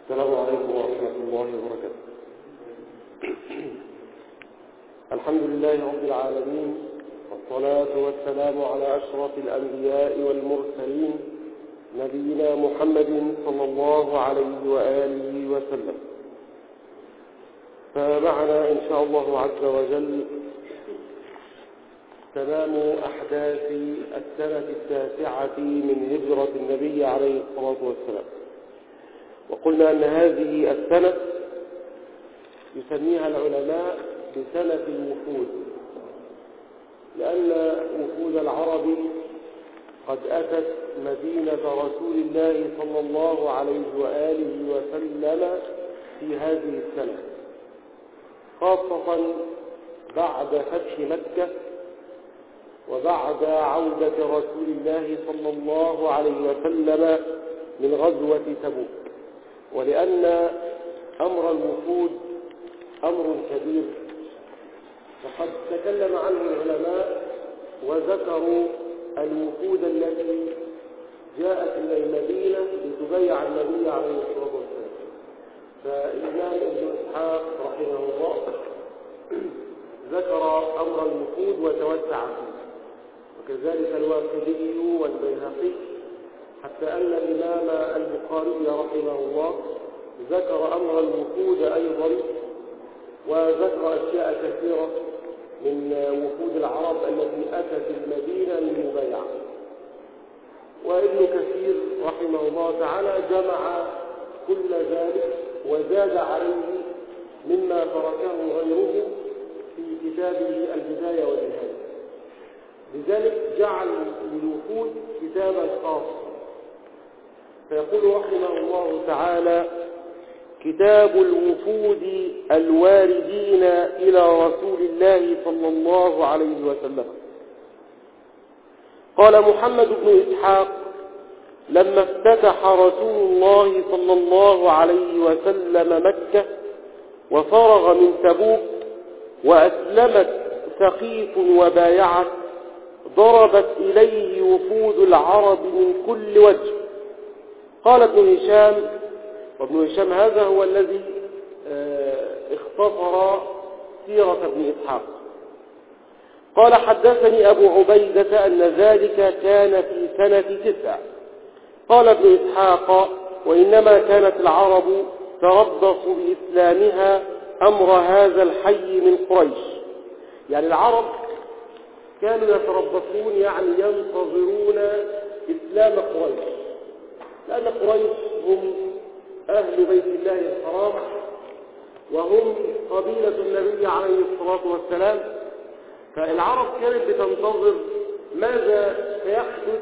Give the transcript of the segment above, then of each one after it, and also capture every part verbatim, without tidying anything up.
السلام عليكم ورحمة الله وبركاته. الحمد لله رب العالمين، والصلاة والسلام على أشرف الأنبياء والمرسلين نبينا محمد صلى الله عليه وآله وسلم. فمعنا إن شاء الله عز وجل تمام أحداث السنة التاسعة من هجرة النبي عليه الصلاة والسلام. وقلنا أن هذه السنة يسميها العلماء بسنة الوفود، لأن وفود العرب قد أتت مدينة رسول الله صلى الله عليه وآله وسلم في هذه السنة، خاصة بعد فتح مكة وبعد عودة رسول الله صلى الله عليه وسلم من غزوة تبوك. ولأن أمر الوفود أمر كبير، وقد تكلم عنه العلماء وذكروا الوفود التي جاءت إلى المدينة لتبايع النبي عليه الصلاة والسلام. فالإمام ابن إسحاق رحمه الله ذكر أمر الوفود وتوسع فيه، وكذلك الواقدي والبيهقي، حتى أن الإمام البخاري رحمه الله ذكر أمر الوفود أيضا، وذكر أشياء كثيرة من وفود العرب التي أتت المدينة للمبايعة. وابن كثير رحمه الله تعالى جمع كل ذلك وزاد عليه مما تركه غيره في كتابه البداية والنهاية. لذلك جعل للوفود كتابا خاصا، فيقول رحمه الله تعالى: كتاب الوفود الواردين إلى رسول الله صلى الله عليه وسلم. قال محمد بن إسحاق: لما افتتح رسول الله صلى الله عليه وسلم مكة وفرغ من تبوك وأسلمت ثقيف وبايعت، ضربت إليه وفود العرب من كل وجه. قال ابن هشام، وابن هشام هذا هو الذي اختصر سيرة ابن إسحاق، قال: حدثني أبو عبيدة أن ذلك كان في سنة تسع. قال ابن إسحاق: وإنما كانت العرب تربص بإسلامها أمر هذا الحي من قريش. يعني العرب كانوا يتربصون، يعني ينتظرون إسلام قريش، لأن قريش هم أهل بيت الله الحرام، وهم قبيلة النبي عليه الصلاة والسلام. فالعرب كانت بتنتظر ماذا سيحدث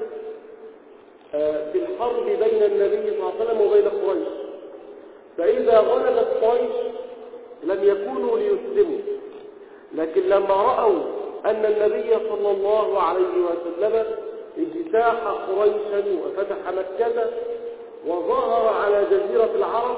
في الحرب بين النبي صلى الله عليه وسلم وبين قريش. فإذا غلبت قريش لم يكونوا ليسلموا، لكن لما رأوا أن النبي صلى الله عليه وسلم اجتاح قريشا وفتح مكة وظهر على جزيرة العرب،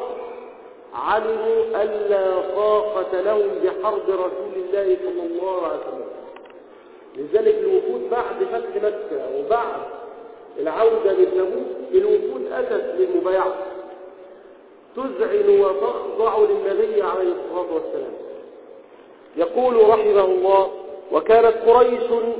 علموا أن لا طاقة لهم بحرب رسول الله صلى الله عليه وسلم. لذلك الوفود بعد فتح مكة وبعد العودة لتبوك، الوفود أتت للمبايعة تذعن وتخضع للنبي عليه الصلاة والسلام. يقول رحمه الله: وكانت قريش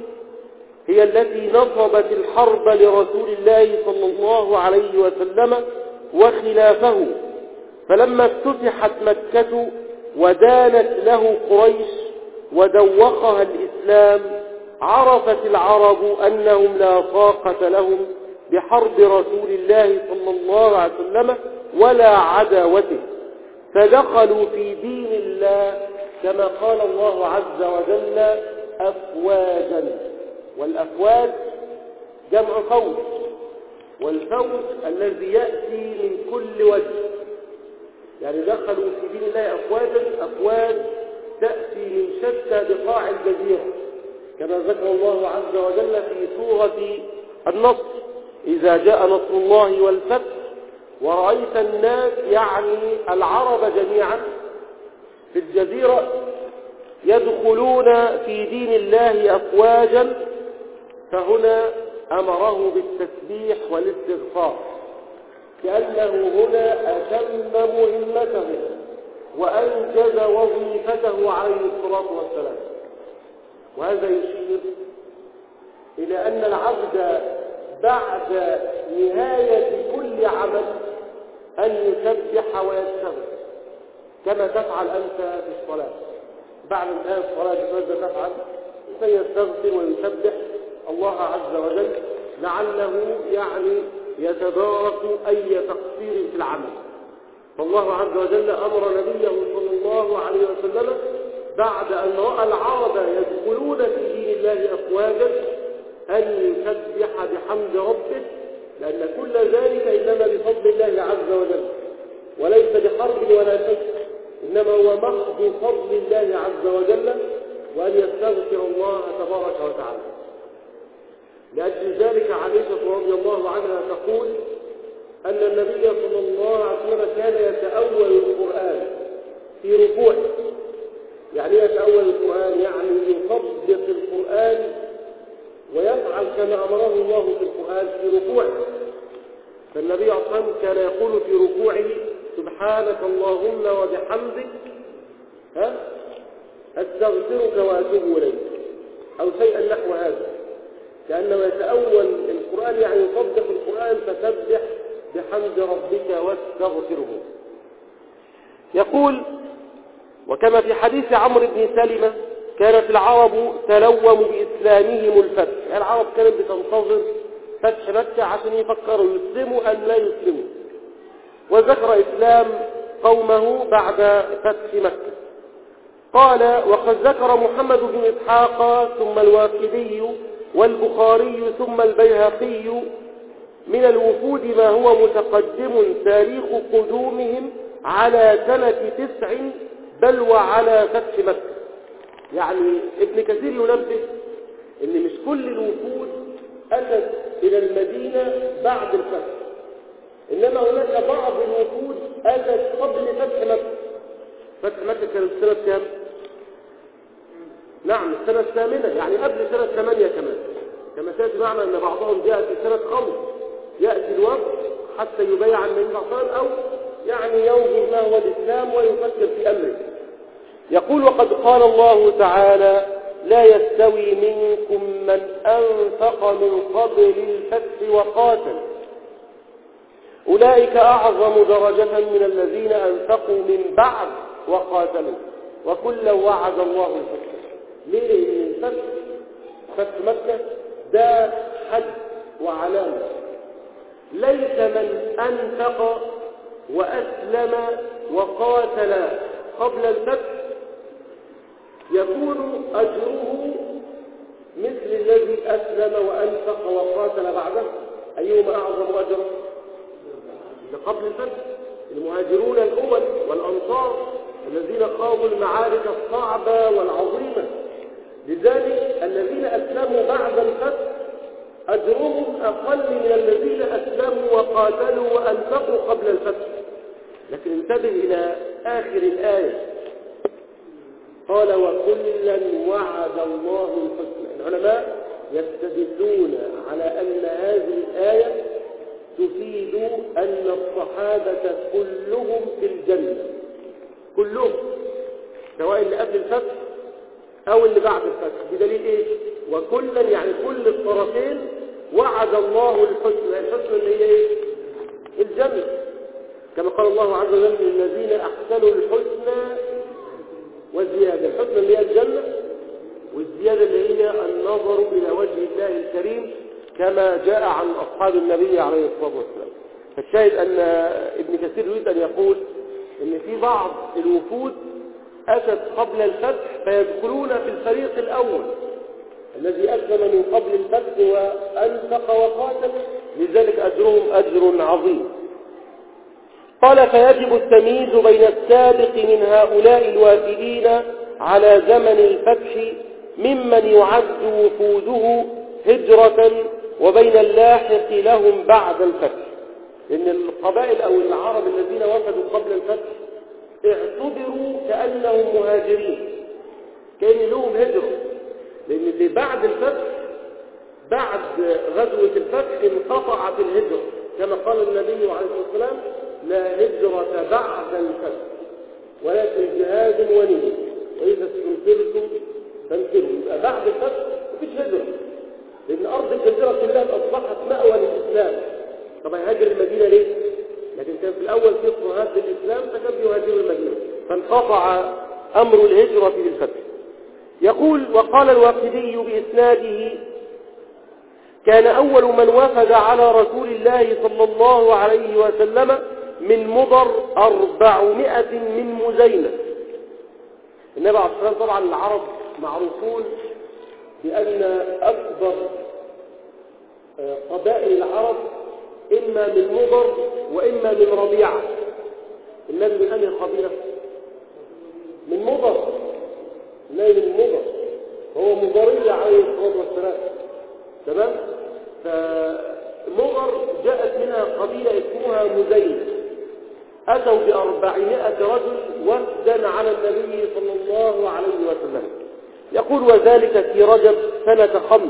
هي التي نصبت الحرب لرسول الله صلى الله عليه وسلم وخلافه. فلما افتتحت مكة ودانت له قريش ودوقها الإسلام، عرفت العرب أنهم لا طاقة لهم بحرب رسول الله صلى الله عليه وسلم ولا عداوته، فدخلوا في دين الله كما قال الله عز وجل: أفواجا. والأفواج جمع فوج، والفوج الذي يأتي من كل وجه. يعني دخلوا في دين الله أفواجا، أفواج تأتي من شتى بقاع الجزيرة، كما ذكر الله عز وجل في سورة النصر: إذا جاء نصر الله والفتح ورأيت الناس، يعني العرب جميعا في الجزيرة، يدخلون في دين الله أفواجا. فهنا أمره بالتسبيح والاستغفار، كأنه هنا أتم مهمته وأنجز وظيفته عليه الصلاة والسلام. وهذا يشير إلى أن العبد بعد نهاية كل عمل أن يسبح ويستغفر كما تفعل أنت في الصلاة. بعد انتهاء الصلاة ماذا تفعل؟ فيستغفر ويسبح الله عز وجل لعله يعني يتدارك أي تقصير في العمل. فالله عز وجل أمر نبيه صلى الله عليه وسلم بعد أن رأى العرب يدخلون في دين الله أفواجا أن يسبح بحمد ربه، لأن كل ذلك إنما بفضل الله عز وجل وليس بحرب ولا شيء، إنما هو محض فضل الله عز وجل، وأن يستغفر الله تبارك وتعالى. لأجل ذلك عائشة رضي الله عنها تقول أن النبي صلى الله عليه وسلم كان يتأول القرآن في ركوعه. يعني يتأول القرآن يعني يصدق القرآن ويفعل كما أمره الله في القرآن في ركوعه. فالنبي صلى الله عليه وسلم كان يقول في ركوعه سبحانك اللهم وبحمدك ها أستغفرك وأتوب إليك أو شيئا نحو هذا، كأنه يتأول القرآن يعني يصدق القرآن فسبح بحمد ربك واستغفره. يقول وكما في حديث عمرو بن سلمة كانت العرب تلوم بإسلامهم الفتح، يعني العرب كانت بتنتظر فتح مكة عشان يفكروا يسلموا أم لا يسلموا، وذكر إسلام قومه بعد فتح مكة. قال وقد ذكر محمد بن إسحاق ثم الواقدي والبخاري ثم البيهقي من الوفود ما هو متقدم تاريخ قدومهم على سنة تسع بل وعلى فتح مكة. يعني ابن كثير ينبه ان مش كل الوفود أتت إلى المدينة بعد الفتح، إنما هناك بعض الوفود أتت قبل فتح مكة. فتح مكة كانت سنة كام؟ نعم السنة الثامنة، يعني قبل سنة ثمانية كمان، كما سيأتي معنا أن بعضهم جاء في سنة خمس، يأتي الوقت حتى يبايع النبي صلى الله عليه وسلم أو يعني ينظر ما هو الإسلام ويفكر في أمره. يقول وقد قال الله تعالى لا يستوي منكم من أنفق من قبل الفتح وقاتل أولئك أعظم درجة من الذين أنفقوا من بعد وقاتلوا وكلا وعد الله الحسنى. ليه؟ لأن الفتح فتح مكة ده حد وعلامة. ليس من أنفق وأسلم وقاتل قبل الفتح يكون أجره مثل الذي أسلم وأنفق وقاتل بعده. أيهما أعظم أجرا؟ قبل الفتح المهاجرون الأول والأنصار الذين خاضوا المعارك الصعبة والعظيمة. لذلك الذين أسلموا بعد الفتح أجرهم أقل من الذين أسلموا وقاتلوا وأنفقوا قبل الفتح. لكن انتبه إلى آخر الآية قال وكلا وعد الله الحسنى. العلماء يستدلون على أن هذه الآية تفيد أن الصحابة كلهم في الجنة، كلهم سواء اللي قبل الفتح أو اللي بعد الفتح. بدليل إيه؟ وكلا يعني كل الطرفين وعد الله الحسنى. الحسنى اللي هي إيه؟ الجنة، كما قال الله عز وجل للذين أحسنوا الحسنى والزيادة. الحسنى اللي هي الجنة، والزيادة اللي هي النظر إلى وجه الله الكريم كما جاء عن أصحاب النبي عليه الصلاة والسلام. فالشاهد أن ابن كثير يريد أن يقول أن في بعض الوفود أتت قبل الفتح فيدخلون في الفريق الأول الذي أسلم من قبل الفتح وأنفق وقاتل، لذلك أجرهم أجر عظيم. قال فيجب التمييز بين السابق من هؤلاء الوافدين على زمن الفتح ممن يعد وفوده هجرة وبين اللاحق لهم بعد الفتح. لأن القبائل أو العرب الذين وفدوا قبل الفتح اعتبروا كأنهم مهاجرين، كأن لهم هجرة، لأن اللي بعد الفتح بعد غزوة الفتح انقطعت الهجرة، كما قال النبي عليه الصلاة والسلام: لا هجرة بعد الفتح ولكن جهاد ونية، وإذا استنفرتم فانفروا. يبقى بعد الفتح مفيش هجرة، لأن أرض الجزيرة كلها أصبحت مأوى للإسلام. طب هيهاجر المدينة ليه؟ لكن كان في الأول في اضطهاد للإسلام فكان بيهاجروا المدينة، فانقطع أمر الهجرة بالفتح. يقول: وقال الواقدي بإسناده: كان أول من وفد على رسول الله صلى الله عليه وسلم من مضر أربعمائة من مزينة. النبي عليه الصلاة والسلام طبعا العرب معروفون بأن أكبر قبائل العرب إما من مضر وإما من ربيعة. النبي من أنهي قبيلة؟ من مضر. النبي من مضر، هو مضري عليه الصلاة والسلام. تمام؟ فمضر جاءت منها قبيلة اسمها مزينة، أتوا بأربعمائة رجل وفدا على النبي صلى الله عليه وسلم. يقول: وذلك في رجب سنة خمس،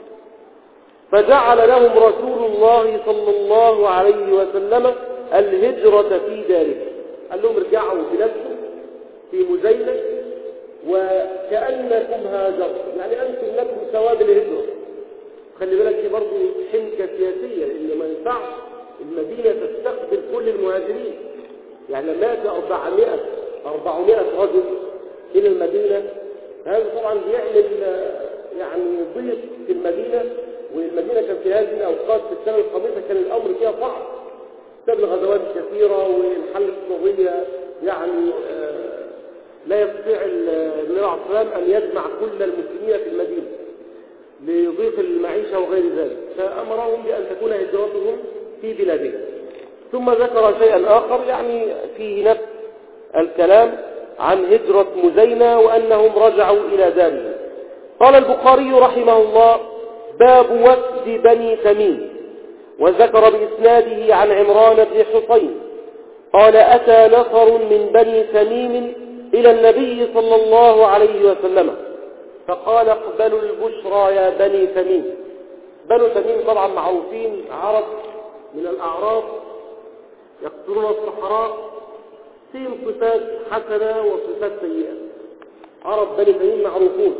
فجعل لهم رسول الله صلى الله عليه وسلم الهجرة في داره. قال لهم: ارجعوا بنفسكم في مزينة وكأنكم هاجرتم، يعني أنتم لكم ثواب الهجرة. خلي بالك دي برضه حنكة سياسية، لأن ما ينفعش المدينة تستقبل كل المهاجرين. يعني لما يأتي أربعمائة أربعمائة رجل إلى المدينة، هذا طبعا بيعمل يعني ضيق في المدينة، والمدينة كان في هذه الأوقات في السنة الخامسة كان الأمر فيها صعب بسبب الغزوات الكثيرة والحل الصوبية. يعني آه لا يستطيع النبي عليه الصلاة والسلام أن يجمع كل المسلمين في المدينة لضيق المعيشة وغير ذلك، فأمرهم بأن تكون هجرتهم في بلادهم. ثم ذكر شيئا آخر يعني فيه نفس الكلام عن هجرة مزينة وأنهم رجعوا إلى دارهم. قال البخاري رحمه الله: باب وفد بني تميم. وذكر بإسناده عن عمران بن حسين قال: أتى نفر من بني تميم إلى النبي صلى الله عليه وسلم فقال: اقبلوا البشرى يا بني تميم. بنو تميم طبعا معروفين، عرب من الأعراب يقتلون الصحراء، فيهم صفات حسنة وصفات سيئة. عرب بني تميم معروفون.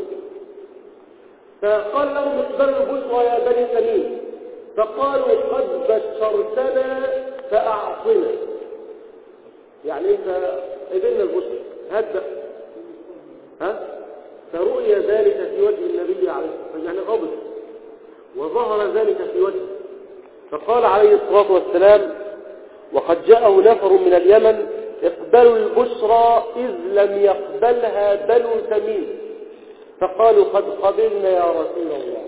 فقال لهم: اقبلوا البشرى يا بني تميم. فقالوا: قد بشرتنا فأعطنا. يعني انت قبلنا البشرى، هدأ ها فرؤي ذلك في وجه النبي عليه الصلاة والسلام، يعني غضب وظهر ذلك في وجهه. فقال عليه الصلاة والسلام: وقد جاءه نفر من اليمن اقبلوا البشرى إذ لم يقبلها بنو تميم. فقالوا: قد قبلنا يا رسول الله.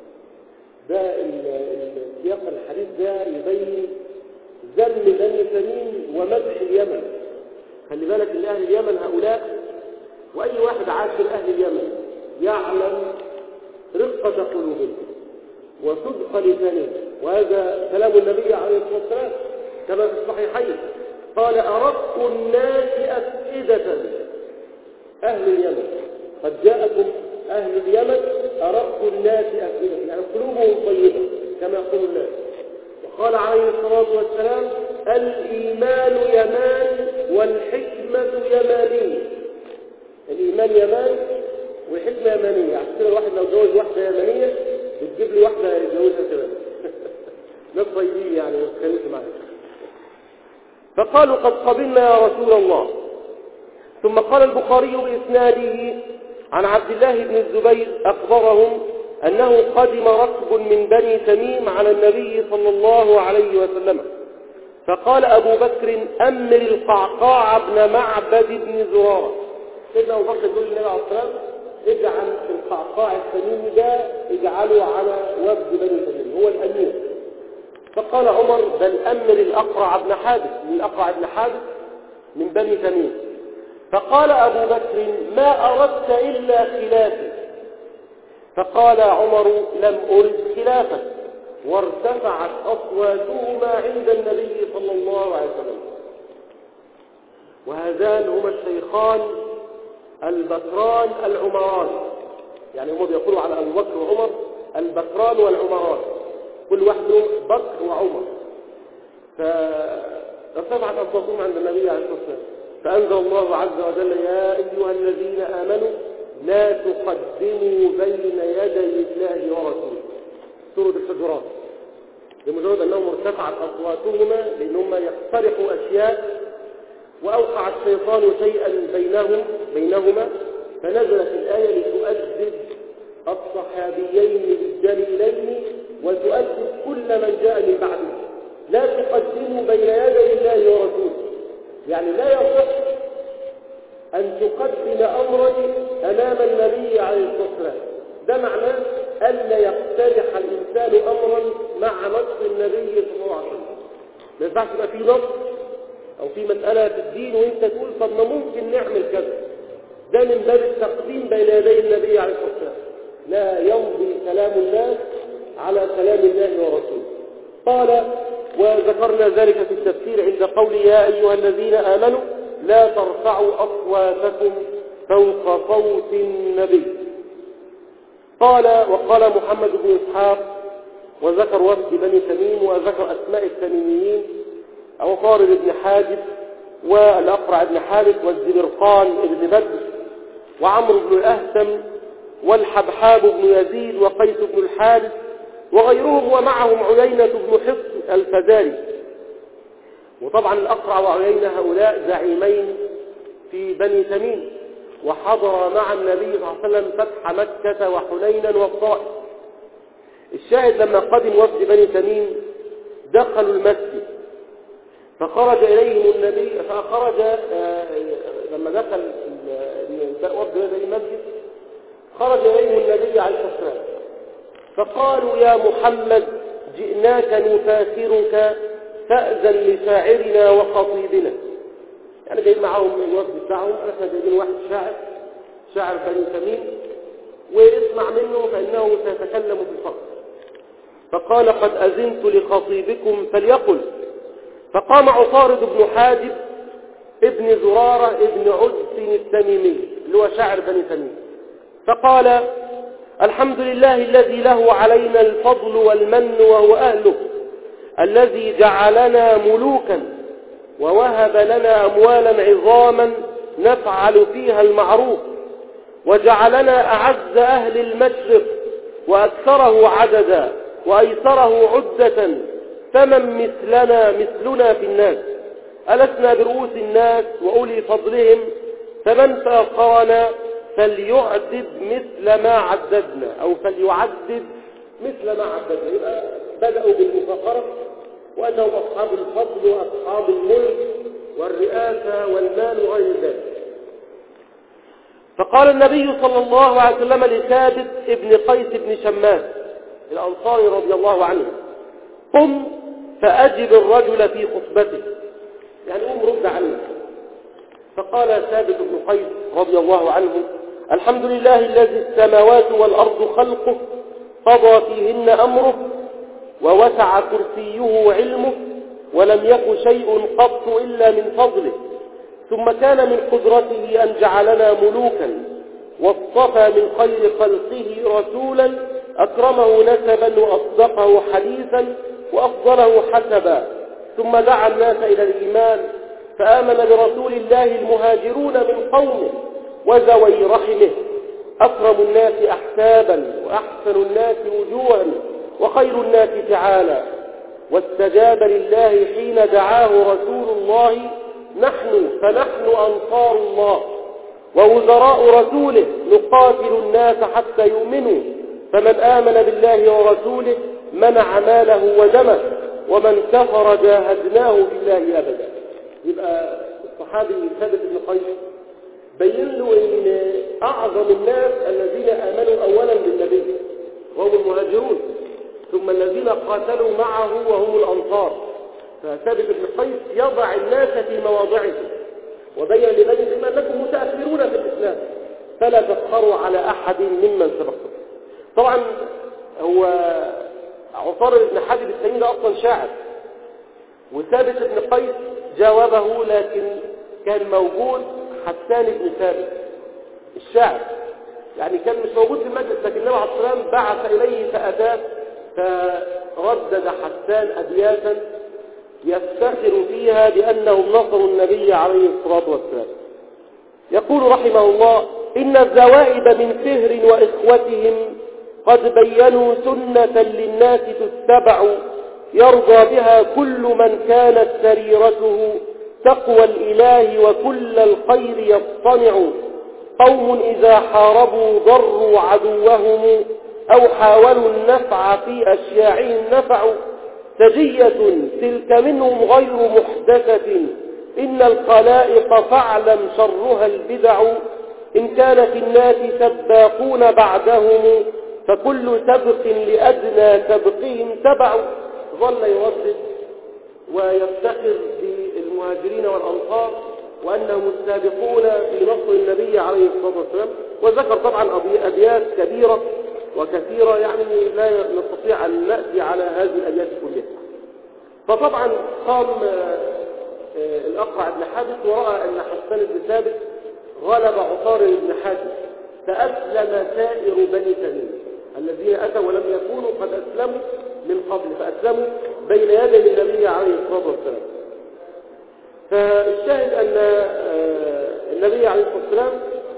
ده السياق الحديث ده يبين ذم بني تميم ومدح اليمن. خلي بالك ان اهل اليمن هؤلاء، واي واحد عاشر اهل اليمن يعلم رقة قلوبهم وصدق لسانهم، وهذا كلام النبي عليه الصلاة والسلام كما في الصحيحين. قال: أرق الناس أفئدة أهل اليمن. قد جاءكم أهل اليمن أرق الناس أفئدة، يعني قلوبهم طيبة كما يقول الناس. وقال عليه الصلاة والسلام: الإيمان يمان والحكمة يمانية. الإيمان يمان والحكمة يمانية. يعني كده الواحد لو جوز واحدة يمانية بتجيب لي واحدة يتجوزها كمان. ناس طيبين يعني وتخليك معاك. فقالوا: قد قبلنا يا رسول الله. ثم قال البخاري بإسناده عن عبد الله بن الزبير أخبرهم أنه قدم ركب من بني تميم على النبي صلى الله عليه وسلم، فقال أبو بكر: أمر القعقاع بن معبد بن زرارة. سيدنا أبو بكر يقول للنبي عليه الصلاة والسلام: اجعل القعقاع التميمي ده اجعله على وفد بني تميم، هو الأمير. فقال عمر: بل أمر الأقرع بن حابس. من الأقرع بن حابس من بني تميم. فقال أبو بكر: ما أردت إلا خلافي. فقال عمر: لم أرد خلافك. وارتفعت أصواتهما عند النبي صلى الله عليه وسلم. وهذان هما الشيخان البكران العمران، يعني هم بيقولوا على أبو بكر وعمر البكران والعمران، كل واحد منهم بكر وعمر. فارتفعت أصواتهم عند النبي عليه الصلاة والسلام، فأنزل الله عز وجل: يا أيها الذين آمنوا لا تقدموا بين يدي الله ورسوله. سورة الحجرات. بمجرد أنهم ارتفعت أصواتهما لأنهم يقترحوا أشياء وأوقع الشيطان شيئا بينهم بينهما، فنزلت الآية لتؤدب الصحابيين الجليلين وتؤدب كل من جاء من بعدهم. لا تقدموا بين يدي الله ورسوله، يعني لا يصح أن تقدم أمرا أمام النبي عليه الصلاة والسلام. ده معناه ألا يقترح الإنسان أمرا مع نص النبي صلى الله عليه وسلم. ما ينفعش يبقى في نص أو في مسألة في الدين وأنت تقول طب ما ممكن نعمل كذا. ده من باب التقديم بين يدي النبي عليه الصلاة والسلام. لا يمضي كلام الناس على كلام الله ورسوله. قال: وذكرنا ذلك في التفسير عند قول: يا أيها الذين آمنوا لا ترفعوا أصواتكم فوق صوت النبي. قال: وقال محمد بن إسحاق وذكر وفد بني تميم وذكر أسماء التميميين: أو طارد بن حاجب والأقرع بن حارث والزبرقان بن بدر وعمرو بن الأهتم والحبحاب بن يزيد وقيس بن الحارث وغيرهم، ومعهم عيينة بن حصن الفزاري. وطبعا الأقرع وعيينة هؤلاء زعيمين في بني تميم، وحضر مع النبي صلى الله عليه وسلم فتح مكة وحنينا والطائف. الشاهد لما قدم وفد بني تميم دخلوا المسجد، فخرج إليهم النبي فخرج لما دخل وفد بني المسجد خرج إليهم النبي عليه الصلاة والسلام، فقالوا: يا محمد جئناك نفاخرك فأذن لشاعرنا وخطيبنا. يعني جايين معهم الوفد بتاعهم، احنا جايبين واحد شاعر شاعر بني تميم واسمع منه فإنه سيتكلم في الفقر. فقال: قد أذنت لخطيبكم فليقل. فقام عطارد بن حاجب ابن زرارة ابن عدس التميمي اللي هو شاعر بني تميم، فقال: الحمد لله الذي له علينا الفضل والمن وهو أهله، الذي جعلنا ملوكا ووهب لنا أموالا عظاما نفعل فيها المعروف، وجعلنا أعز أهل المشرق وأكثره عددا وأيسره عدة، فمن مثلنا مثلنا في الناس، ألسنا برؤوس الناس وأولي فضلهم، فمن فاقرنا فليعدد مثل ما عددنا أو فليعدد مثل ما عددنا. يبقى بدأوا بالمفاقرة وأنهم أصحاب الفضل وأصحاب الملك والرئاسة والمال وغير ذلك. فقال النبي صلى الله عليه وسلم لثابت ابن قيس بن شماس الأنصاري رضي الله عنه: قم فأجب الرجل في خطبته، يعني قم رد عليه. فقال ثابت بن قيس رضي الله عنه: الحمد لله الذي السماوات والأرض خلقه قضى فيهن أمره ووسع كرسيه علمه ولم يك شيء قط إلا من فضله، ثم كان من قدرته أن جعلنا ملوكا واصطفى من خير خلقه رسولا أكرمه نسبا وأصدقه حديثا وأفضله حسبا، ثم دعا الناس إلى الإيمان فآمن برسول الله المهاجرون من قومه وذوي رحمه، أكرم الناس أحسابا وأحسن الناس وجوها وخير الناس فعالا، واستجاب لله حين دعاه رسول الله: نحن فنحن أنصار الله ووزراء رسوله نقاتل الناس حتى يؤمنوا، فمن آمن بالله ورسوله منع ماله ودمه، ومن كفر جاهدناه بالله أبدا. يبقى الصحابي ثابت بن قيس بين له ان اعظم الناس الذين امنوا اولا بالنبي وهم المهاجرون، ثم الذين قاتلوا معه وهم الانصار. فثابت بن قيس يضع الناس في مواضعهم وبين لبنهم انكم متاخرون في الاسلام فلا تفخروا على احد ممن سبقكم. طبعا هو عطارد بن حاجب التميمي ده اصلا شاعر، وثابت بن قيس جاوبه، لكن كان موجود حسان بن ثابت الشاعر، يعني كان مش موجود في المجلس، لكن النبي عليه الصلاة والسلام بعث إليه فأتاه، فردد حسان أبياتا يفتخر فيها بأنهم نصروا النبي عليه الصلاة والسلام. يقول رحمه الله: إن الزوائد من فهر وإخوتهم قد بينوا سنة للناس تتبع، يرضى بها كل من كانت سريرته تقوى الإله وكل الخير يصطنع. قوم إذا حاربوا ضروا عدوهم أو حاولوا النفع في أشياعهم نفعوا. سجية تلك منهم غير محدثة، إن الخلائق فاعلم شرها البدع. إن كان في الناس سباقون بعدهم فكل سبق لأدنى سبقهم تبع. ظل يردد ويفتخر بالمهاجرين والأنصار وأنهم السابقون في نصر النبي عليه الصلاة والسلام، وذكر طبعا أبيات كبيرة وكثيرة يعني لا نستطيع أن نأتي على هذه الأبيات كلها. فطبعا قام الأقرع بن حابس ورأى أن حسان بن ثابت غلب عطارد بن حاتم، فأسلم سائر بني تميم الذين أتوا ولم يكونوا قد أسلموا من قبل، فأسلموا بين يدي النبي عليه الصلاة والسلام. فالشاهد أن النبي عليه الصلاة والسلام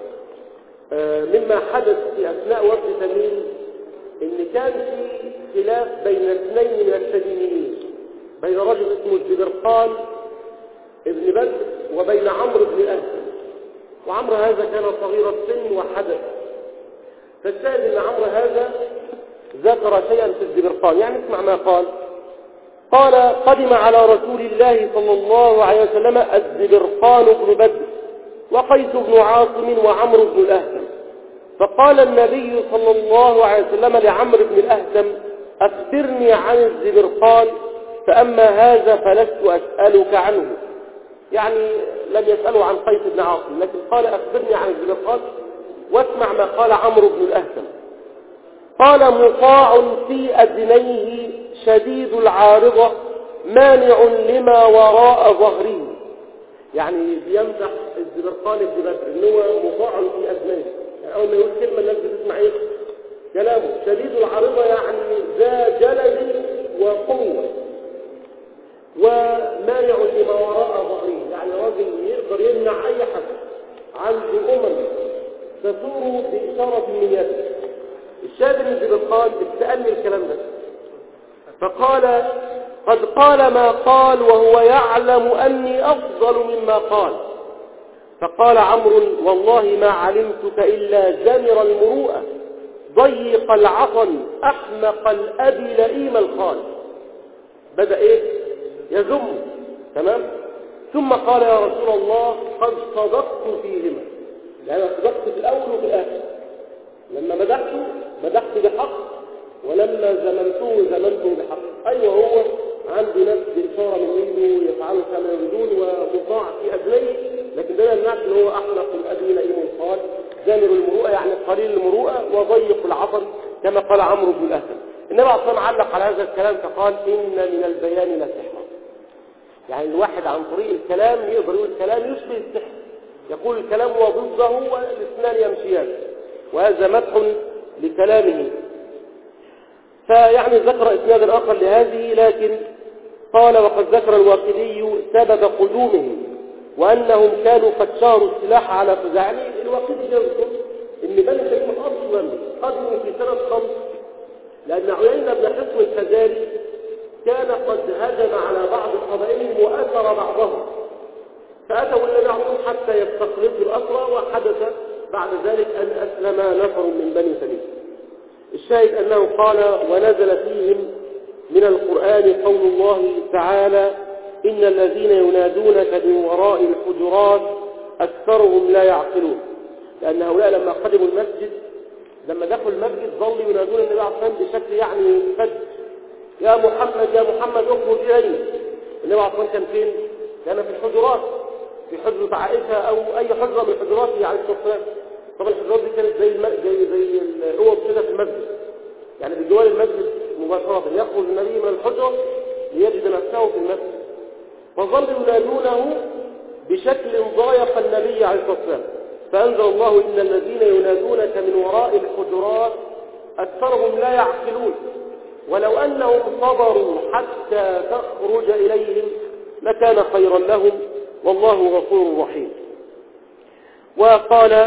مما حدث في أثناء وفد تميم إن كان في خلاف بين اثنين من التميميين، بين رجل اسمه الزبرقان ابن بدر وبين عمرو بن الأسد. وعمرو هذا كان صغير السن وحدث. فالشاهد أن عمرو هذا ذكر شيئا في الزبرقان، يعني اسمع ما قال. قال: قدم على رسول الله صلى الله عليه وسلم الزبرقان بن بدر وقيس بن عاصم وعمرو بن الأهتم، فقال النبي صلى الله عليه وسلم لعمرو بن الأهتم: أخبرني عن الزبرقان، فأما هذا فلست أسألك عنه. يعني لم يسأله عن قيس بن عاصم، لكن قال: أخبرني عن الزبرقان. واسمع ما قال عمرو بن الأهتم. قال: مطاع في أذنيه شديد العارضة مانع لما وراء ظهره. يعني بيمدح الزبرقان بن بدر ان هو مطاع في أذنيه، يعني أول ما يقول كلمة الناس بتسمع إيه؟ كلامه. شديد العارضة يعني ذا جلد وقوة، ومانع لما وراء ظهره، يعني راجل يقدر يمنع أي حد. عنده أمم تثور بإشارة من يده. الشاهد بن الزبرقان استأل الكلام ده، فقال: قد قال ما قال وهو يعلم أني أفضل مما قال. فقال عمرو: والله ما علمتك إلا زمر المروءة ضيق العطن أحمق الأبي لئيم الخال. بدأ إيه؟ يذم. تمام. ثم قال: يا رسول الله قد صدقت فيهما، يعني صدقت في الأول وفي الآخر. لما مدحته مدحت بحق، ولما زمنته زمنته بحق. أيوة هو عنده نفس إشارة من يده يفعله كما يريدون ومطاع في أذنيه، لكن ده الناس اللي هو أحمق الأبي لئيم الخال، زامر المروءة يعني قليل المروءة وضيق العطن كما قال عمرو بن الأهتم. النبي عليه الصلاة والسلام علق على هذا الكلام فقال: إن من البيان لسحرا. يعني الواحد عن طريق الكلام يقدر يقول الكلام يشبه السحر، يقول الكلام وضده والاثنان يمشيان، وهذا مدح لكلامه. فيعني ذكر اسناد آخر لهذه، لكن قال: وقد ذكر الواقدي سبب قدومهم وأنهم كانوا قد شاروا السلاح على فزاع. الواقدي يذكر إن بني تميم أصلا قدموا في سنة خمس، لأن عيينة بن حصن الفزاري كان قد هجم على بعض قبائلهم وأسر بعضهم، فأتوا النبي عليه الصلاة والسلام حتى يستخلصوا الأسرى، وحدث بعد ذلك أن أسلم نفر من بني تميم. الشاهد أنه قال: ونزل فيهم من القرآن قول الله تعالى: إن الذين ينادونك من وراء الحجرات أكثرهم لا يعقلون. لأن هؤلاء لما قدموا المسجد، لما دخلوا المسجد ظلوا ينادون النبي عليه الصلاة والسلام بشكل يعني فج: يا محمد يا محمد اخرج إلينا. النبي عليه الصلاة والسلام كان فين؟ كان في الحجرات، في حجرة عائشة أو أي حجرة من حجراته عليه الصلاة والسلام. طبعا الحجرات دي كانت زي زي زي الأوض كده في المسجد، يعني بجوار المسجد مباشرة يخرج النبي من الحجرة ليجد نفسه في المسجد. فظلوا ينادونه بشكل ضايق النبي عليه الصلاة والسلام، فأنزل الله: إن الذين ينادونك من وراء الحجرات أكثرهم لا يعقلون. ولو أنهم صبروا حتى تخرج إليهم لكان خيرا لهم، والله غفور رحيم. وقال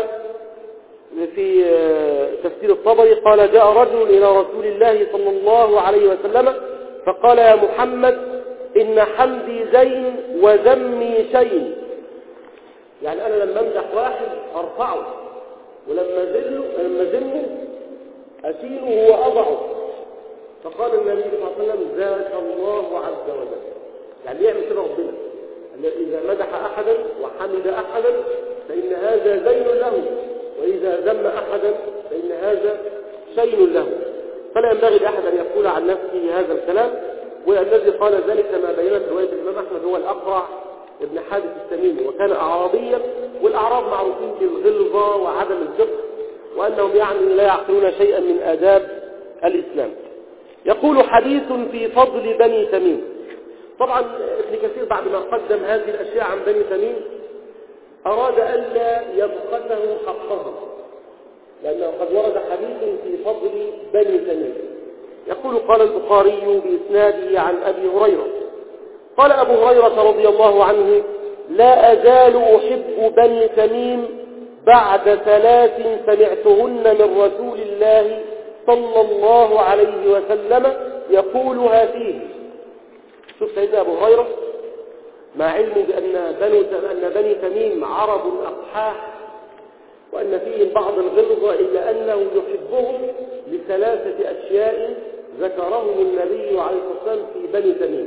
في تفسير الطبري قال: جاء رجل إلى رسول الله صلى الله عليه وسلم فقال: يا محمد، إن حمدي زين وذمي شين. يعني أنا لما أمدح واحد أرفعه، ولما ذله لما ذمه أشيله وأضعه. فقال النبي صلى الله عليه وسلم: ذاك الله عز وجل. يعني يعمل كده ربنا، إذا مدح أحدا وحمد أحدا فإن هذا زين له، وإذا ذم أحدا فإن هذا شين له. فلا ينبغي لأحد أن يقول عن نفسه هذا الكلام. والذي قال ذلك ما بينت رواية الإمام أحمد هو الأقرع ابن حابس التميمي، وكان أعرابيا، والأعراب معروفين بالغلظة وعدم الفقه، وأنهم يعني لا يعقلون شيئا من آداب الإسلام. يقول: حديث في فضل بني تميم. طبعا ابن كثير بعد ما قدم هذه الأشياء عن بني تميم أراد ألا يبخسه حقه، لأنه قد ورد حديث في فضل بني تميم. يقول: قال البخاري بإسناده عن أبي هريرة قال أبو هريرة رضي الله عنه: لا أزال أحب بني تميم بعد ثلاث سمعتهن من رسول الله صلى الله عليه وسلم يقولها فيه. شوف سيدنا أبو هريرة مع علمه بأن بني, أن بني تميم عرب أقحاح وأن فيهم بعض الغلظة، إلا أنه يحبهم لثلاثة أشياء ذكرهم النبي عليه الصلاة والسلام في بني تميم.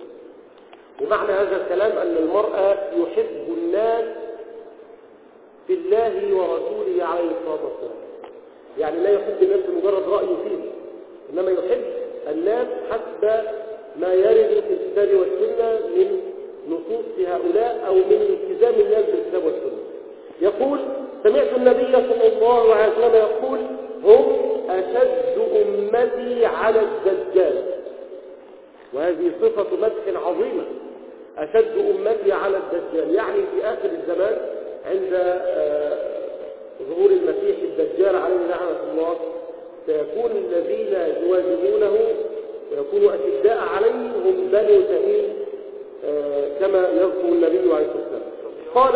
ومعنى هذا الكلام أن المرأة يحب الناس في الله ورسوله عليه الصلاة والسلام، يعني لا يحب الناس بمجرد رأيه فيه، إنما يحب الناس حسب ما يرد في الكتاب والسنة من نصوص هؤلاء أو من التزام الناس بالكتاب والسنة. يقول: سمعت النبي صلى الله عليه وسلم يقول: هم أشد أمتي على الدجال. وهذه صفة مدح عظيمة، أشد أمتي على الدجال، يعني في آخر الزمان عند ظهور المسيح الدجال عليه لعنة الله سيكون الذين يواجهونه ويكونوا أشداء عليه هم بنو تميم كما يذكر النبي عليه الصلاة والسلام. قال: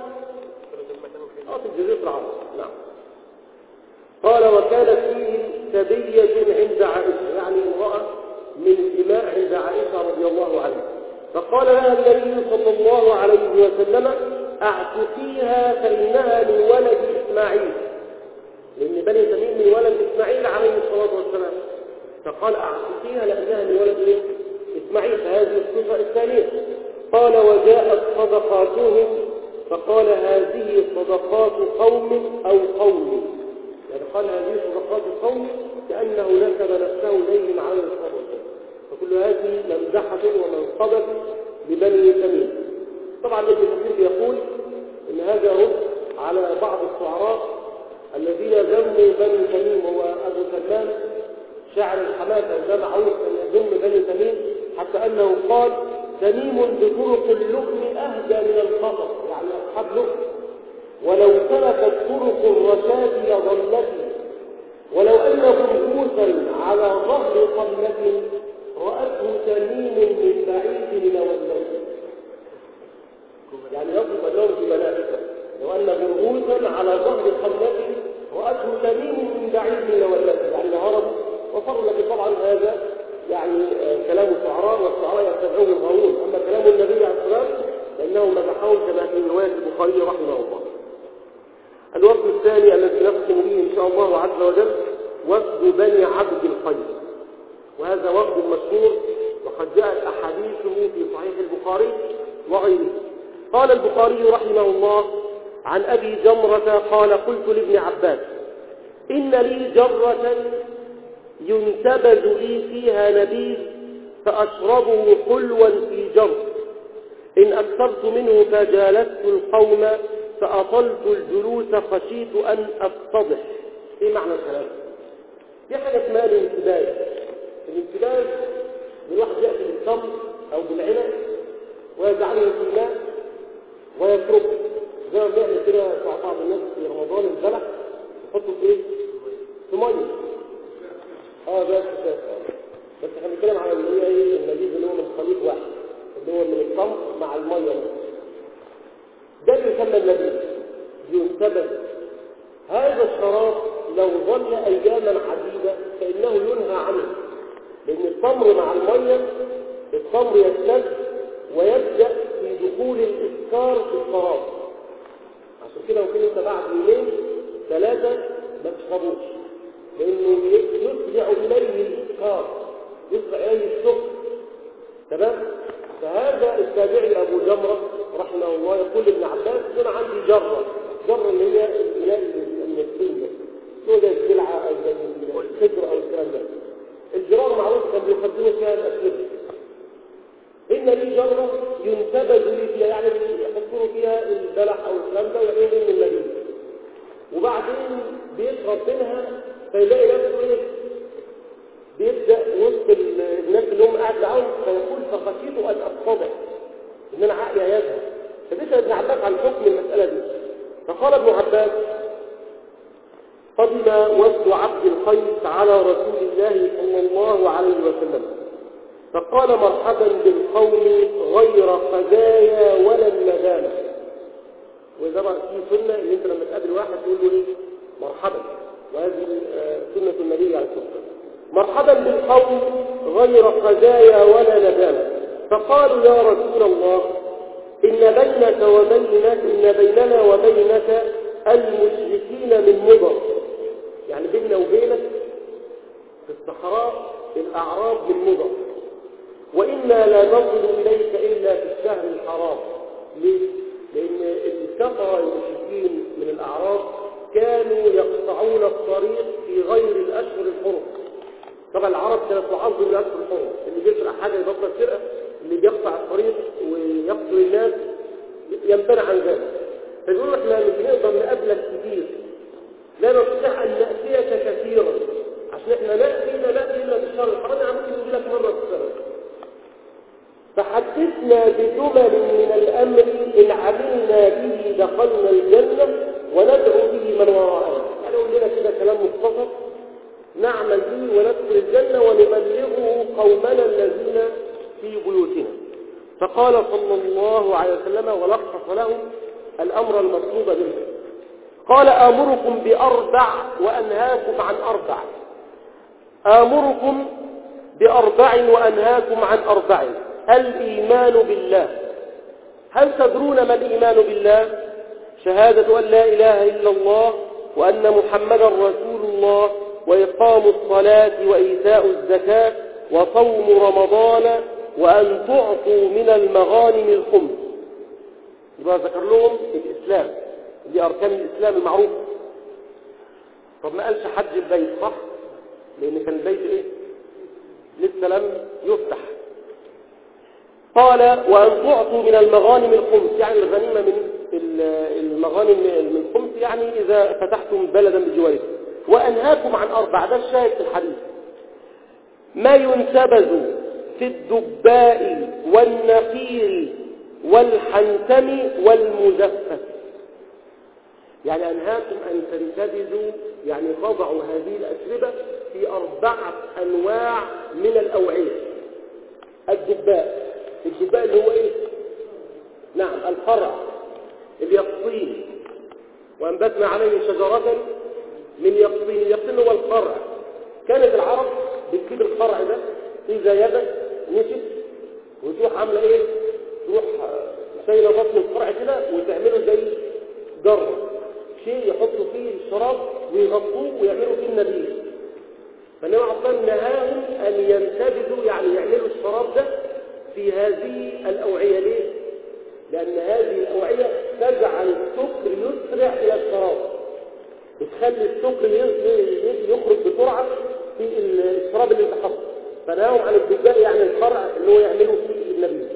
في الجزيرة العرب. نعم. قال: وكانت فيه سبية عند عائشة، يعني امرأة من إماء عند عائشة رضي الله عنها، فقال لها النبي صلى الله عليه وسلم: اعتقيها فإنها من ولد إسماعيل، لأن بني تميم من ولد إسماعيل عليه الصلاة والسلام، فقال: اعتقيها لأنها من ولد إسماعيل، فهذه الصفة الثانية. قال: وجاءت صدقاتهم، فقال: هذه صدقات قوم أو قوم، يعني قال هذه صدقات قوم كأنه نسب نفسه إليهم عليه الصلاة والسلام. فكل هذه ممدحة ومنقبة لبني تميم. طبعا ابن كثير يقول إن هذا رد على بعض الشعراء الذين ذموا بني تميم. هو أبو سلمان شاعر الحماسة ده معروف أن يذم بني تميم، حتى أنه قال: تميم بطرق اللقم أهدى من الخطر، يعني أصحاب لقم، ولو سلكت طرق الرشاد لظلتي، ولو أن برغوثا على ظهر قمة رأته تميم من بعيد لولته. يعني يصف أنهم جبناء، لو أن برغوثا على ظهر قمة رأته تميم من بعيد لولته، يعني هرب وصر. لكن طبعا هذا يعني كلام الشعراء، والشعراء يتبعون الغرور. أما كلام النبي عليه الصلاة والسلام فإنه مدحهم كما في رواية البخاري رحمه الله. الوفد الثاني الذي نختم به إن شاء الله عز وجل وفد بني عبد القيس، وهذا وفد مشهور وقد جاءت أحاديثه في صحيح البخاري وغيره. قال البخاري رحمه الله عن أبي جمرة قال: قلت لابن عباس: إن لي جرة ينتبذ لي فيها نبيذ فأشربه حلوا في جر، إن أكثرت منه فجالست القوم فأطلت الجلوس خشيت أن أفتضح. إيه معنى الكلام؟ دي حاجة اسمها الانتباذ. الانتباذ من واحد يأتي بالتمر أو بالعنب ويجعله في الماء ويتركه، زي ما بنعمل كده مع بعض الناس في رمضان البلح يحطوا في إيه؟ في مية. اه ده الكتاب. بس احنا بنتكلم على اللي هي ايه النبيذ اللي هو من خليط واحد اللي هو من التمر مع الميه ده اللي يسمى النبيذ ينتبذ. هذا الشراب لو ظل اياما عديده فانه ينهى عنه، لان التمر مع الميه التمر يشتد ويبدا في دخول الاسكار في الشراب. عشان كده ممكن انت بعد يومين ثلاثه ما تشربوش، لانه يسرع اليه الاسكار، يسرع اليه السكر. تمام؟ فهذا التابعي ابو جمره رحمه الله يقول لابن عباس انا عندي جره، جره اللي هي الماء النسية هو ده السلعه او زي الخضر او الكلام ده. الجرار معروف كان بيخزنوا فيها الاشربه. ان لي جره ينتبذ لي فيها، يعني يحطوا فيها البلح او الكلام ده ويعملوا من المدينه، وبعدين بيشرب منها فيلاقي نفسه ايه بيبدا وسط الناس اللي هم قاعد معاهم فيقول فخشيت ان اصطدع ان انا عقلي يذهب. فبيسال ابن عباس عن حكم المساله دي، فقال ابن عباس قدم وفد عبد القيس على رسول الله صلى الله عليه وسلم فقال مرحبا بالقوم غير خزايا ولا الندامه. وإذا في سنه ان انت لما تقابل واحد تقول له ايه مرحبا، وهذه سنه النبي عليه الصلاه والسلام. مرحبا بالقوم غير خزايا ولا ندامه. فقالوا يا رسول الله إن بينك وبينك إن بيننا وبينك المشركين من مضر، يعني بيننا وبينك في الصحراء الأعراب من مضر، وإنا لا نصل إليك إلا في الشهر الحرام. ليه؟ لأن الكفرة المشركين من الأعراب كانوا يقطعون الطريق في غير الأشهر الحرم. طبعا العرب كانت تعظم الأشهر الحرم، اللي بيسرق حاجة يبطل سرقة، اللي بيقطع الطريق ويقتل الناس يمتنع عن ذلك. فيقولوا احنا مش نقدر نقابلك كتير، لا نستطيع ان ناتيك كثيرا، عشان احنا ناتي لا ناتي الا في الشهر الحرام، يعني ممكن نجي لك مره في السنه. فحدثنا بجمل من الامر ان عملنا به دخلنا الجنه وندعو به من وراءنا. يعني قول لنا كده كلام مختصر نعمل به وندخل الجنه ونبلغه قومنا الذين في بيوتنا. فقال صلى الله عليه وسلم ولخص لهم الأمر المطلوب منه. قال آمركم بأربع وأنهاكم عن أربع. آمركم بأربع وأنهاكم عن أربع. الإيمان بالله. هل تدرون ما الإيمان بالله؟ شهادة أن لا إله إلا الله وأن محمدا رسول الله وإقام الصلاة وإيتاء الزكاة وصوم رمضان وأن تعطوا من المغانم الخمس. يبقى ذكر لهم الإسلام، دي أركان الإسلام المعروف. طب ما قالش حج البيت، صح؟ لأن كان البيت إيه؟ لسه لم يفتح. قال وأن تعطوا من المغانم الخمس، يعني الغنيمة من المغانم من الخمس، يعني إذا فتحتم بلدا بجواركم. وأنهاكم عن أربع، ده الشاهد في الحديث. ما ينتبذ في الدباء والنقير والحنتم والمزفت. يعني أنهاكم أن تنتبذوا، يعني تضعوا هذه الأشربة في أربعة أنواع من الأوعية. الدباء، الدباء اللي هو إيه؟ نعم الفرع اليقطين، وأنبتنا عليه شجرة من يقطين. اليقطين هو الفرع. كانت العرب بتجيب الفرع ده إذا يبس نشف وتروح عاملة إيه؟ تروح شايلة بطن الفرع كده وتعمله زي جرة، شيء يحطوا فيه الشراب ويغطوه ويعملوا فيه النبيذ. فالنبي عليه الصلاة والسلام نهاهم أن ينتبذوا، يعني يعملوا الشراب ده في هذه الأوعية. ليه؟ لأن هذه الأوعية تجعل السكر يسرع إلى الشراب، بتخلي السكر يخرج بسرعة في الشراب اللي انت حطه. فنهاهم عن الدباء، يعني الفرع اللي هو يعملوا فيه النبيذ.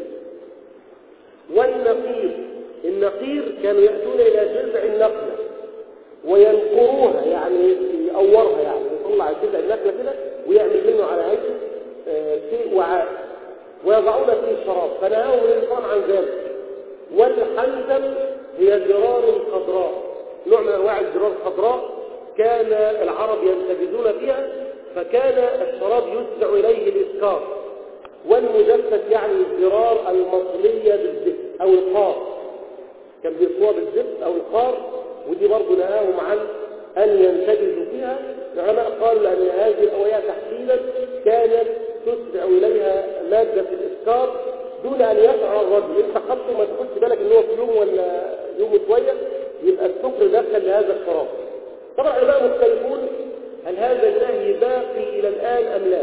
والنقير، النقير كانوا يأتون إلى جذع النخلة وينقروها، يعني يقورها، يعني يطلع جذع النخلة كده ويعمل منه على هيئة شيء وعاء ويضعون فيه الشراب. فنهاهم الإنسان عن ذلك. والحنتم هي جرار خضراء، نوع من أنواع الجرار الخضراء كان العرب ينتبذون فيها، فكان الشراب يسرع إليه بالإسكار، والمجفف يعني الزرار المصلية بالزفت أو القار، كان بيصوها بالزفت أو القار، ودي برضه نهاهم عن أن ينتجزوا فيها. العلماء قالوا لأن هذه الأوعية تحديدا كانت تسرع إليها مادة الإسكار دون أن يشعر الرجل. أنت حطه ما تاخدش بالك إن هو في يوم ولا يوم شوية يبقى السكر دخل لهذا الشراب. طبعا العلماء مختلفون هل هذا النهي باقي إلى الآن أم لا؟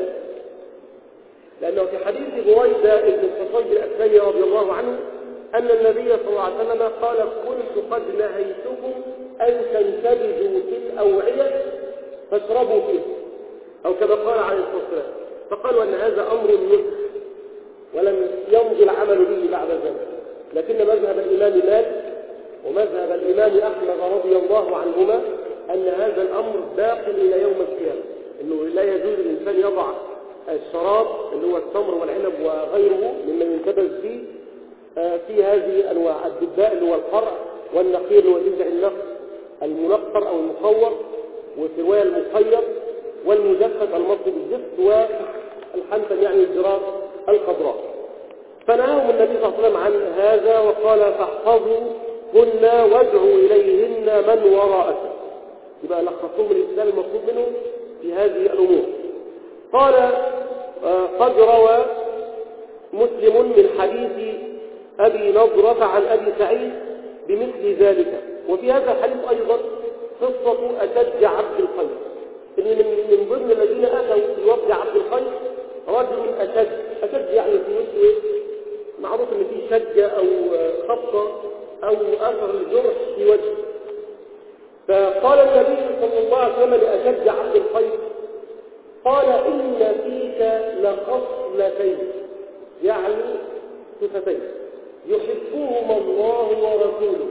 لأنه في حديث بويدة بن الحصيب الأسلمي رضي الله عنه أن النبي صلى الله عليه وسلم قال: كنت قد نهيتكم أن تنتبذوا في الأوعية فاشربوا فيه، أو كما قال عليه الصلاة والسلام. فقالوا أن هذا أمر نسخ ولم يمضي العمل به بعد ذلك. لكن مذهب الإمام مالك ومذهب الإمام أحمد رضي الله عنهما أن هذا الأمر باق إلى يوم القيامة، أنه لا يجوز الإنسان يضع الشراب اللي هو التمر والعنب وغيره مما ينتبذ فيه في هذه الأنواع: الدباء اللي هو القرع، والنقير اللي هو جذع النخل المنقر أو المصور، وفي رواية المخير، والمجفف المصري بالزفت، والحنتم يعني الجراد الخضراء. فنهاهم النبي صلى الله عليه وسلم عن هذا وقال: فاحفظوا كنا وادعوا إليهن من وراءكم. يبقى لخصوهم الإسلام المطلوب منهم في هذه الأمور. قال: قد روى مسلم من حديث أبي نضرة عن أبي سعيد بمثل ذلك. وفي هذا الحديث أيضا قصة أشج عبد القيس، إن من ضمن الذين أتوا في وفد عبد القيس رجل أشج. أشج يعني في وجهه معروف إن فيه شجة أو خبطة أو أثر الجرح في وجهه. فقال النبي صلى الله عليه وسلم لأشج عبد القيس: قال: إن فيك لخصلتين، يعني صفتين يحبهما الله ورسوله: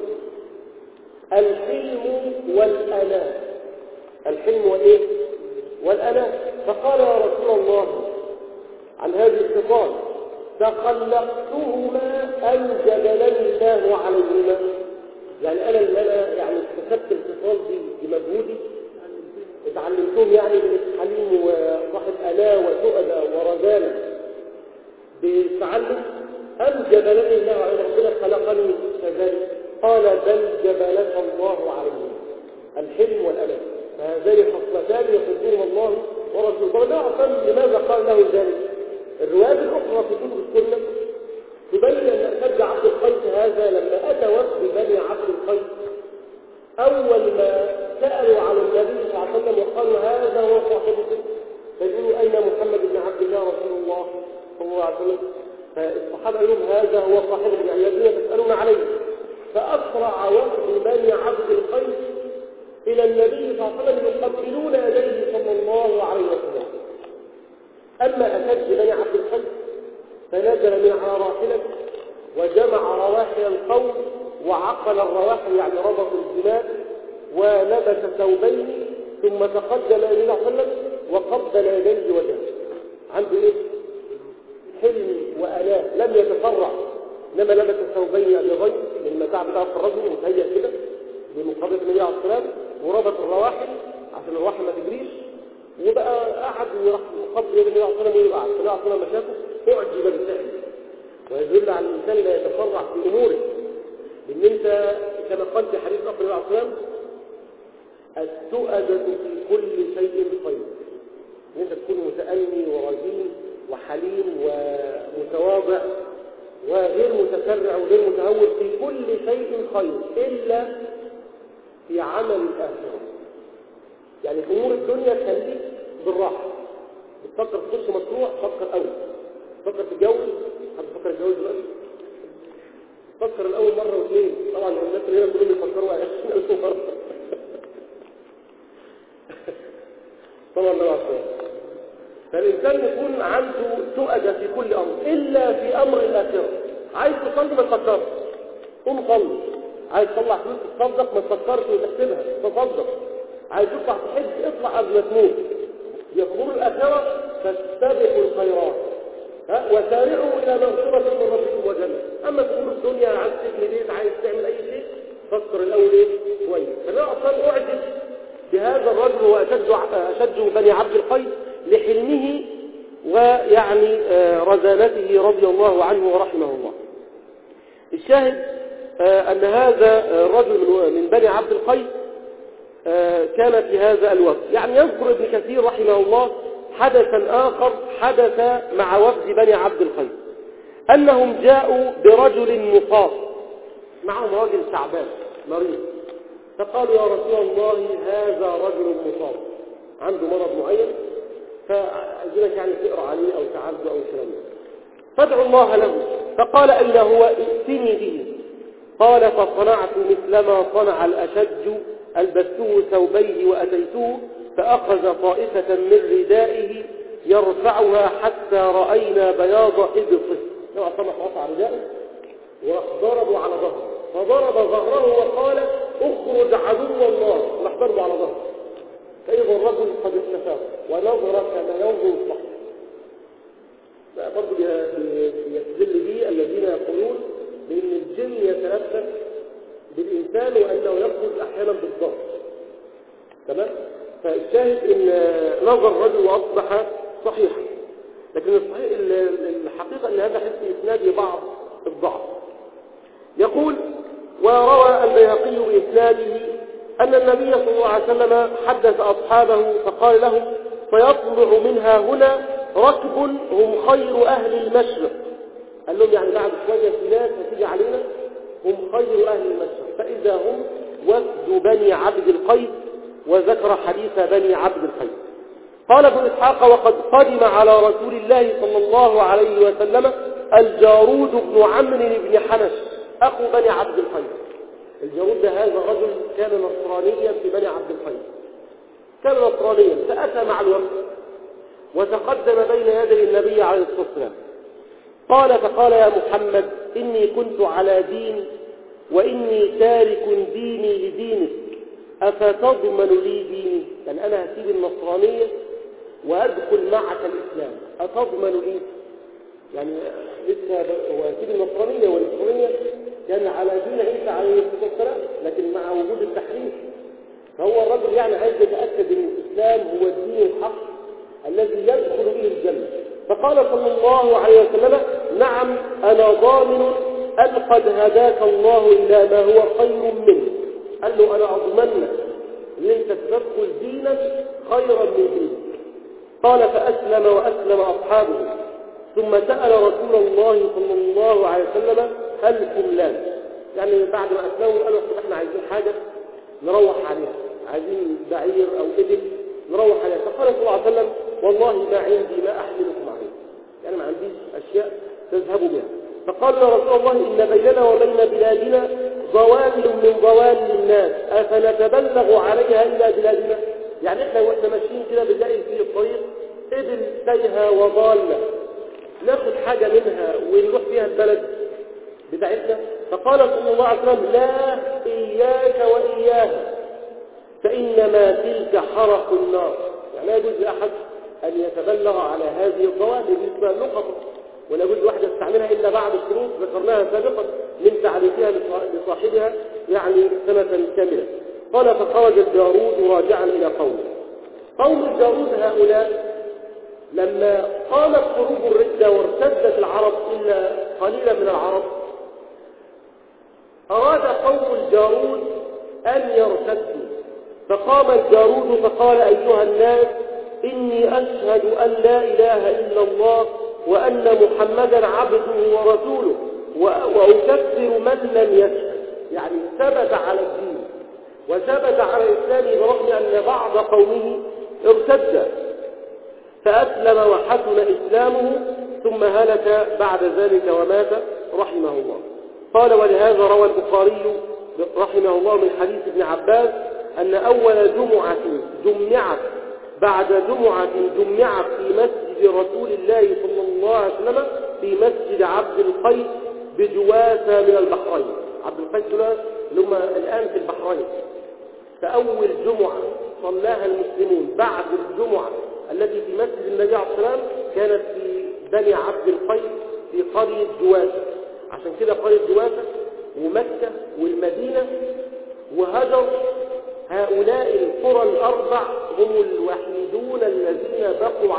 الحلم والأناة. الحلم والإيه؟ والأناة. فقال: يا رسول الله عن هذه الصفات تخلقتهما أم جبلني الله عليهما؟ يعني أنا اللي أنا يعني اكتسبت الصفات دي بمجهودي، اتعلمتهم يعني من الحليم وصاحب أناة وسؤدة ورزانة بالتعلم، أم جبلني الله عليه ربنا خلقني كذلك؟ قال: بل جبلك الله عليه الحلم والأناة. فهذين خصلتان يحبهما الله ورسوله. فالله أصلا لماذا قال له ذلك؟ الروايات الأخرى في كتب السنة تبين أن أشج عبد القيس هذا لما أتى وفد بني عبد القيس أول ما سألوا على النبي صلى الله عليه وسلم وقالوا: هذا هو صاحبكم، فقالوا: أين محمد بن عبد الله رسول الله صلى الله عليه وسلم؟ فالصحابة يقولون: هذا هو صاحبكم، يعني الذين تسألون عليه. فأسرع وفد بني عبد القيس إلى النبي صلى الله عليه وسلم يقبلون يديه صلى الله عليه وسلم. أما أشج بني عبد القيس فنزل من على راحلته وجمع رواحل القوم وعقل الرواحل، يعني ربط الجمال، ولبس ثوبين، ثم تقدم الى النبي صلى الله عليه وسلم وقبل يديه وجهه. عنده ايه؟ حلم وأناة، لم يتفرع، انما لبس ثوبين ابيضين من المتاع بتاع الرجل متهيأ كده بمقابله النبي عليه الصلاه والسلام، وربط الرواحل عشان الرواحل ما تجريش، وبقى قعد وراح مقابل النبي عليه الصلاه والسلام ويقعد. النبي عليه الصلاه والسلام ما شافه اعجب بالفعل، ويدل على الانسان لا يتفرع في اموره، لان انت كما قال في حديث اخر النبي عليه الصلاه والسلام: السؤدة في كل شيء خير. ان انت تكون متأني ورزين وحليم ومتواضع وغير متسرع وغير متهور في كل شيء خير إلا في عمل الآخرة. يعني في أمور الدنيا خليك بالراحة، بتفكر تخش مشروع فكر أول، تفكر تتجوز هتفكر تتجوز دلوقتي، فكر الأول مرة واثنين. طبعا الناس اللي هنا كلهم يفكروا عشرين ألف مرة طبعا الله عصير. فالإنسان يكون عنده سؤدة في كل أمر إلا في أمر الآخرة. عايز تصلي ما تفكرش، قوم صلي. عايز تطلع فلوس تصدق ما تفكرش وتحسبها، تصدق. عايز تطلع تحج اطلع قبل ما تموت. في أمور الآخرة فاستبقوا الخيرات، ها وسارعوا إلى مغفرة من ربكم وجنة. أما في أمور الدنيا عايز تبني بيت، عايز تعمل أي شيء، فكر الأول إيه كويس. فأنا أصلا أعجب بهذا الرجل وأشد أشد بني عبد القيس لحلمه ويعني رزانته رضي الله عنه ورحمه الله. الشاهد أن هذا الرجل من بني عبد القيس كان في هذا الوفد. يعني يذكر ابن كثير رحمه الله حدثا آخر حدث مع وفد بني عبد القيس، أنهم جاءوا برجل مصاب معهم، رجل تعبان مريض، فقالوا يا رسول الله هذا رجل مصاب عنده مرض معين، فعايزينك يعني تقرأ عليه أو تعالجه أو الكلام ده، فادعوا الله له. فقال أين هو؟ ائتني به. قال فصنعت مثلما صنع الأشج، ألبسته ثوبيه وأتيته، فأخذ طائفة من ردائه يرفعها حتى رأينا بياض إبطه. نوع سمح رفع ردائه وضربوا على ظهره، فضرب ظهره وقال اخرج عدو الله، راح ضربوا على ظهره، فإذا الرجل قد استفاق ونظر كما ينظر الصحيح. برضه يستدل به الذين يقولون بأن الجن يتنفس بالإنسان وأنه يخرج أحيانا بالضبط. تمام؟ فالشاهد أن نظر الرجل وأصبح صحيحا، لكن الصحيح الحقيقة أن هذا حديث إسناده بعض الضعف. يقول وروى البيهقي بإسناده أن النبي صلى الله عليه وسلم حدث أصحابه فقال لهم فيطلع منها هنا ركب هم خير أهل المشرق. قال لهم يعني بعد شوية في ناس هتيجي علينا هم خير أهل المشرق، فإذا هم وفد بني عبد القيس، وذكر حديث بني عبد القيس. قال ابن إسحاق وقد قدم على رسول الله صلى الله عليه وسلم الجارود بن عمرو بن حنش أخو بني عبد القيس. الجارود ده هذا رجل كان نصرانيا في بني عبد القيس، كان نصرانيا، فأتى مع الوفد وتقدم بين يدي النبي عليه الصلاة والسلام. قال فقال يا محمد إني كنت على دين وإني تارك ديني لدينك، أفتضمن لي ديني؟ يعني أنا هسيب النصرانية وأدخل معك الإسلام، أتضمن لي؟ يعني لسه هو هسيب النصرانية، والنصرانية كان على دين عيسى عليه الصلاة والسلام، لكن مع وجود التحريف، فهو الرجل يعني عايز يتأكد أن الإسلام هو الدين الحق الذي يدخل به الجنة. فقال صلى الله عليه وسلم نعم أنا ضامن أن قد هداك الله إلى ما هو خير منه. قال له أنا أضمن أن أنت تدخل دينا خيرا من دينك. قال فأسلم وأسلم أصحابه، ثم سأل رسول الله صلى الله عليه وسلم هل كلان؟ يعني بعد ما أسلموا قالوا احنا عايزين حاجة نروح عليها، عايزين بعير أو إبل نروح عليها. فقال صلى الله عليه وسلم والله ما عندي ما أحملكم عليه، يعني ما عنديش أشياء تذهبوا بها. فقال يا رسول الله إن بيننا وبين بلادنا ضوال من ضوال الناس، أفنتبلغ عليها إلى بلادنا؟ يعني إحنا وإحنا ماشيين كده بنلاقي في الطريق إبل تايهة وضالة، ناخد حاجة منها ونروح فيها البلد بتاعتنا؟ فقال صلى الله عليه وسلم لا، إياك وإياها، فإنما تلك حرق النار. يعني لا يجوز لأحد أن يتبلغ على هذه الضوال بالنسبة للقطة، ولا يجوز لواحد يستعملها إلا بعد الشروط ذكرناها سابقا من تعريفها لصاحبها يعني سنة كاملة. قال فخرج الجارود راجعا إلى قومه. قوم الجارود هؤلاء لما قامت حروب الردة وارتدت العرب إلا قليلا من العرب، أراد قوم الجارود أن يرتدوا، فقام الجارود فقال أيها الناس إني أشهد أن لا إله إلا الله وأن محمدا عبده ورسوله وأكفر من لم يشهد. يعني ثبت على الدين وثبت على الإسلام برغم أن بعض قومه ارتد، فأسلم وحسن إسلامه ثم هلك بعد ذلك ومات رحمه الله. قال ولهذا روى البخاري رحمه الله من حديث ابن عباس أن أول جمعة جمعت بعد جمعة جمعت في مسجد رسول الله صلى الله عليه وسلم في مسجد عبد القيس بجواسة من البحرين. عبد القيس اللي هم الآن في البحرين. فأول جمعة صلاها المسلمون بعد الجمعة التي في مسجد النبي عليه الصلاة والسلام كانت في بني عبد القيس في قرية جواسة. عشان كده قرية جواسة ومكة والمدينة وهجر هؤلاء القرى الأربع هم الوحيدون الذين بقوا على الإسلام.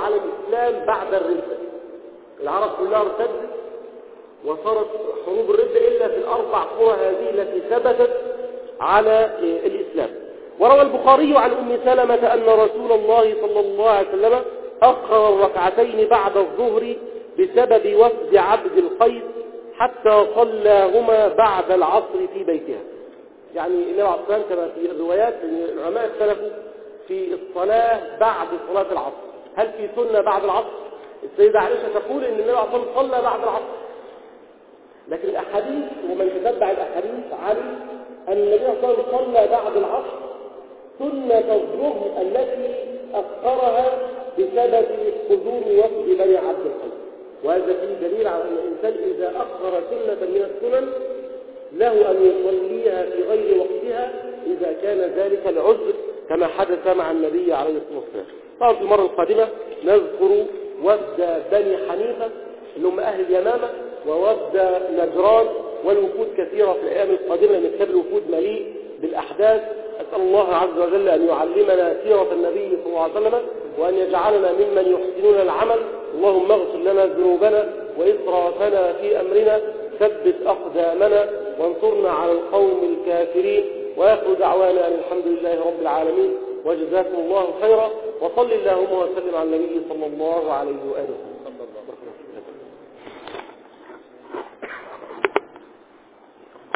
الإسلام بعد الردة. العرب كلها ارتدت وصارت حروب الردة إلا في الأربع قرى هذه التي ثبتت على الإسلام. وروى البخاري عن أم سلمة أن رسول الله صلى الله عليه وسلم أخر الركعتين بعد الظهر بسبب وفد عبد القيس حتى صلاهما بعد العصر في بيتها. يعني النبي عليه الصلاة والسلام كما في الروايات العلماء اختلفوا في الصلاة بعد صلاة العصر، هل في سنة بعد العصر؟ السيدة عائشة تقول إن النبي عليه الصلاة والسلام صلى بعد العصر، لكن الأحاديث ومن تتبع الأحاديث علم أن النبي صلى الله عليه وسلم صلى بعد العصر سنة الظهر التي أخرها بسبب حضور وفد بني عبد القيس. وهذا فيه دليل على أن الإنسان إذا أخر سنة من السنن له أن يصليها في غير وقتها إذا كان ذلك العذر كما حدث مع النبي عليه الصلاة والسلام. طبعا في المرة القادمة نذكر وفد بني حنيفة اللي هم أهل اليمامة ووفد نجران والوفود كثيرة في الأيام القادمة، لأن كتاب الوفود مليء بالأحداث. أسأل الله عز وجل أن يعلمنا سيرة النبي صلى الله عليه وسلم وأن يجعلنا ممن يحسنون العمل. اللهم اغفر لنا ذنوبنا وإسرافنا في أمرنا، ثبت أقدامنا وانصرنا على القوم الكافرين. وآخر دعوانا أن الحمد لله رب العالمين وجزاكم الله خيرا، وصل اللهم وسلم على النبي صلى الله عليه وآله وسلم.